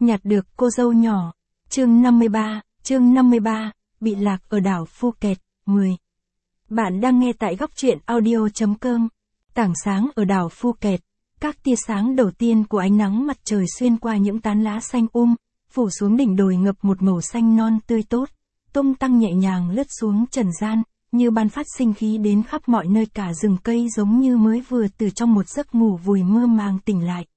nhặt được cô dâu nhỏ. Chương 53, bị lạc ở đảo Phuket, 10. Bạn đang nghe tại góc truyện audio.com. Tảng sáng ở đảo Phuket, các tia sáng đầu tiên của ánh nắng mặt trời xuyên qua những tán lá xanh phủ xuống đỉnh đồi ngập một màu xanh non tươi tốt, tung tăng nhẹ nhàng lướt xuống trần gian, như ban phát sinh khí đến khắp mọi nơi, cả rừng cây giống như mới vừa từ trong một giấc ngủ vùi mơ màng tỉnh lại.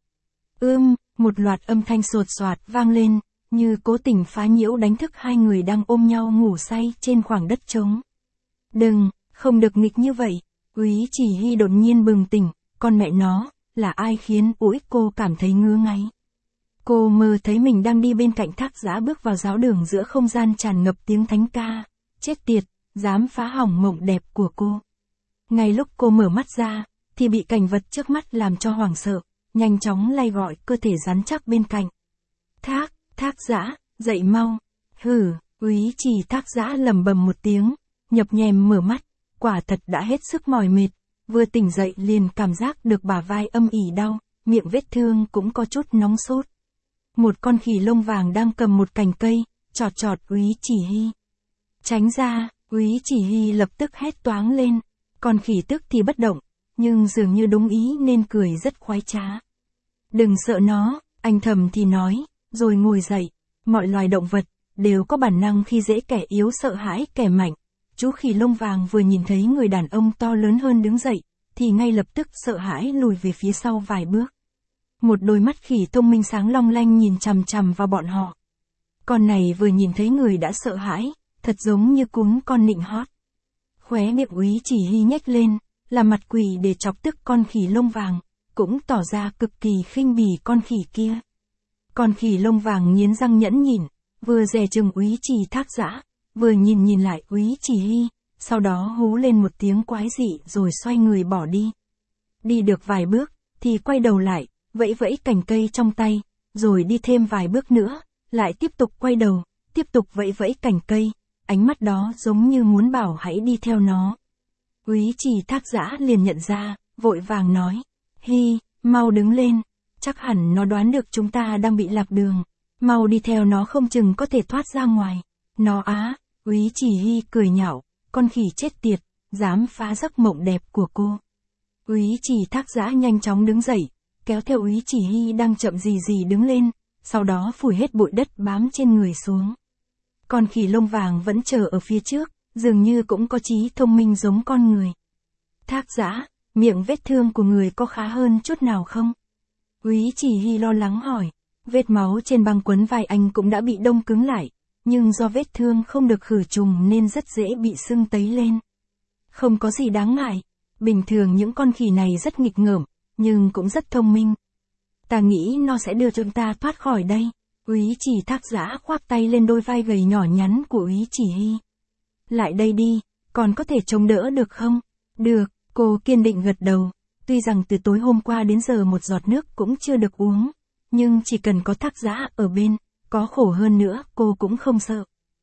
Một loạt âm thanh sột soạt vang lên, như cố tình phá nhiễu đánh thức hai người đang ôm nhau ngủ say trên khoảng đất trống. Không được nghịch như vậy. Úy Chỉ Hy đột nhiên bừng tỉnh, con mẹ nó, là ai khiến cô cảm thấy ngứa ngáy. Cô mơ thấy mình đang đi bên cạnh Thác Dã bước vào giáo đường giữa không gian tràn ngập tiếng thánh ca. Chết tiệt, dám phá hỏng mộng đẹp của cô. Ngay lúc cô mở mắt ra, thì bị cảnh vật trước mắt làm cho hoảng sợ, nhanh chóng lay gọi cơ thể rắn chắc bên cạnh. Thác Dã, dậy mau. Úy Chỉ Thác Dã lầm bầm một tiếng, nhập nhèm mở mắt, quả thật đã hết sức mỏi mệt, vừa tỉnh dậy liền cảm giác được bả vai âm ỉ đau, miệng vết thương cũng có chút nóng sốt. Một con khỉ lông vàng đang cầm một cành cây, chọt Úy Chỉ Hy. Tránh ra, Úy Chỉ Hy lập tức hét toáng lên, con khỉ tức thì bất động, nhưng dường như đúng ý nên cười rất khoái trá. Đừng sợ nó, anh thầm thì nói, rồi ngồi dậy. Mọi loài động vật đều có bản năng khi dễ kẻ yếu sợ hãi kẻ mạnh. Chú khỉ lông vàng vừa nhìn thấy người đàn ông to lớn hơn đứng dậy, thì ngay lập tức sợ hãi lùi về phía sau vài bước. Một đôi mắt khỉ thông minh sáng long lanh nhìn chằm chằm vào bọn họ. Con này vừa nhìn thấy người đã sợ hãi, thật giống như cún con nịnh hót. Khóe miệng Úy Chỉ Hy nhếch lên, làm mặt quỷ để chọc tức con khỉ lông vàng, cũng tỏ ra cực kỳ khinh bỉ con khỉ kia. Con khỉ lông vàng nghiến răng nhẫn nhịn, vừa dè chừng Úy Chỉ Thác Dã, vừa nhìn lại Úy Chỉ Hy, sau đó hú lên một tiếng quái dị rồi xoay người bỏ đi. Đi được vài bước, thì quay đầu lại, vẫy vẫy cành cây trong tay, rồi đi thêm vài bước nữa, lại tiếp tục quay đầu, tiếp tục vẫy vẫy cành cây, ánh mắt đó giống như muốn bảo hãy đi theo nó. Úy Chỉ Thác Dã liền nhận ra, vội vàng nói, Hy, mau đứng lên, chắc hẳn nó đoán được chúng ta đang bị lạc đường, mau đi theo nó không chừng có thể thoát ra ngoài. Nó á, Úy Chỉ Hy cười nhạo, con khỉ chết tiệt, dám phá giấc mộng đẹp của cô. Úy Chỉ Thác Dã nhanh chóng đứng dậy, kéo theo Úy Chỉ Hy đang chậm gì đứng lên, sau đó phủi hết bụi đất bám trên người xuống. Con khỉ lông vàng vẫn chờ ở phía trước, dường như cũng có trí thông minh giống con người. Thác Dã, miệng vết thương của người có khá hơn chút nào không? Úy Chỉ Hy lo lắng hỏi. Vết máu trên băng quấn vai anh cũng đã bị đông cứng lại, nhưng do vết thương không được khử trùng nên rất dễ bị sưng tấy lên. Không có gì đáng ngại, bình thường những con khỉ này rất nghịch ngợm, nhưng cũng rất thông minh. Ta nghĩ nó sẽ đưa chúng ta thoát khỏi đây. Úy Chỉ Thác Dã khoác tay lên đôi vai gầy nhỏ nhắn của Úy Chỉ Hy. Lại đây đi, còn có thể chống đỡ được không? Được, cô kiên định gật đầu. Tuy rằng từ tối hôm qua đến giờ một giọt nước cũng chưa được uống, nhưng chỉ cần có Thác Dã ở bên, có khổ hơn nữa cô cũng không sợ.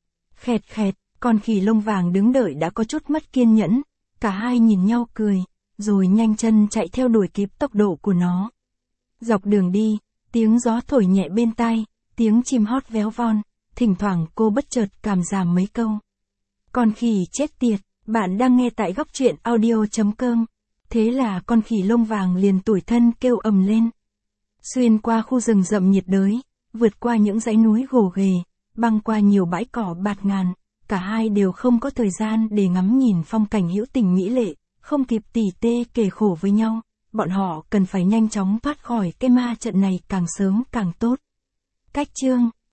Khẹt, con khỉ lông vàng đứng đợi đã có chút mất kiên nhẫn, cả hai nhìn nhau cười, rồi nhanh chân chạy theo đuổi kịp tốc độ của nó. Dọc đường đi, tiếng gió thổi nhẹ bên tai, tiếng chim hót véo von, thỉnh thoảng cô bất chợt cảm giảm mấy câu. Con khỉ chết tiệt, bạn đang nghe tại góc truyện audio.com. Thế là con khỉ lông vàng liền tủi thân kêu ầm lên. Xuyên qua khu rừng rậm nhiệt đới, vượt qua những dãy núi gồ ghề, băng qua nhiều bãi cỏ bạt ngàn, cả hai đều không có thời gian để ngắm nhìn phong cảnh hữu tình mỹ lệ, không kịp tỉ tê kể khổ với nhau, bọn họ cần phải nhanh chóng thoát khỏi cái ma trận này càng sớm càng tốt. Cách chương